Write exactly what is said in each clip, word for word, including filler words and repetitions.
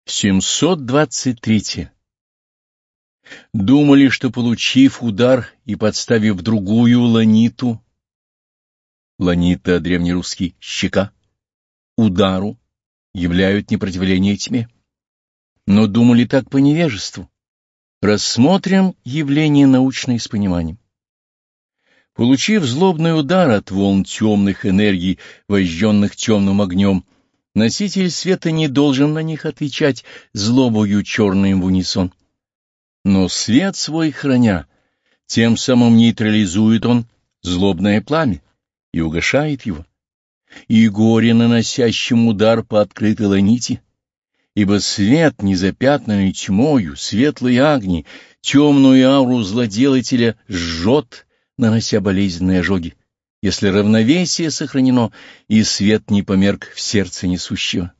семьсот двадцать три. Думали, что, получив удар и подставив другую ланиту, ланита древнерусский щека, удару, являют непротивление тьме. Но думали так по невежеству. Рассмотрим явление научное с пониманием. Получив злобный удар от волн темных энергий, вожженных темным огнем, носитель света не должен на них отвечать злобою черным в унисон. Но свет свой храня, тем самым нейтрализует он злобное пламя и угашает его. И горе наносящим удар по открытой ланите, ибо свет, незапятнанный тьмою, светлые огни, темную ауру злоделателя жжет, нанося болезненные ожоги, если равновесие сохранено и свет не померк в сердце несущего.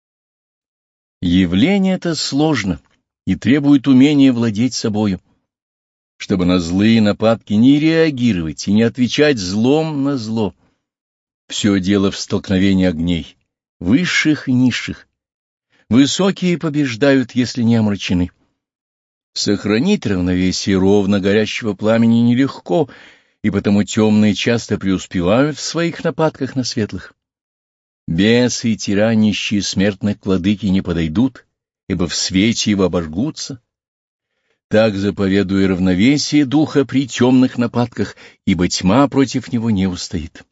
Явление это сложно и требует умения владеть собою, чтобы на злые нападки не реагировать и не отвечать злом на зло. Все дело в столкновении огней, высших и низших. Высокие побеждают, если не омрачены. Сохранить равновесие ровно горящего пламени нелегко, и потому темные часто преуспевают в своих нападках на светлых. Бесы и тиранищие смертных владыки не подойдут, ибо в свете его обожгутся. Так заповедуя равновесие духа при темных нападках, ибо тьма против него не устоит.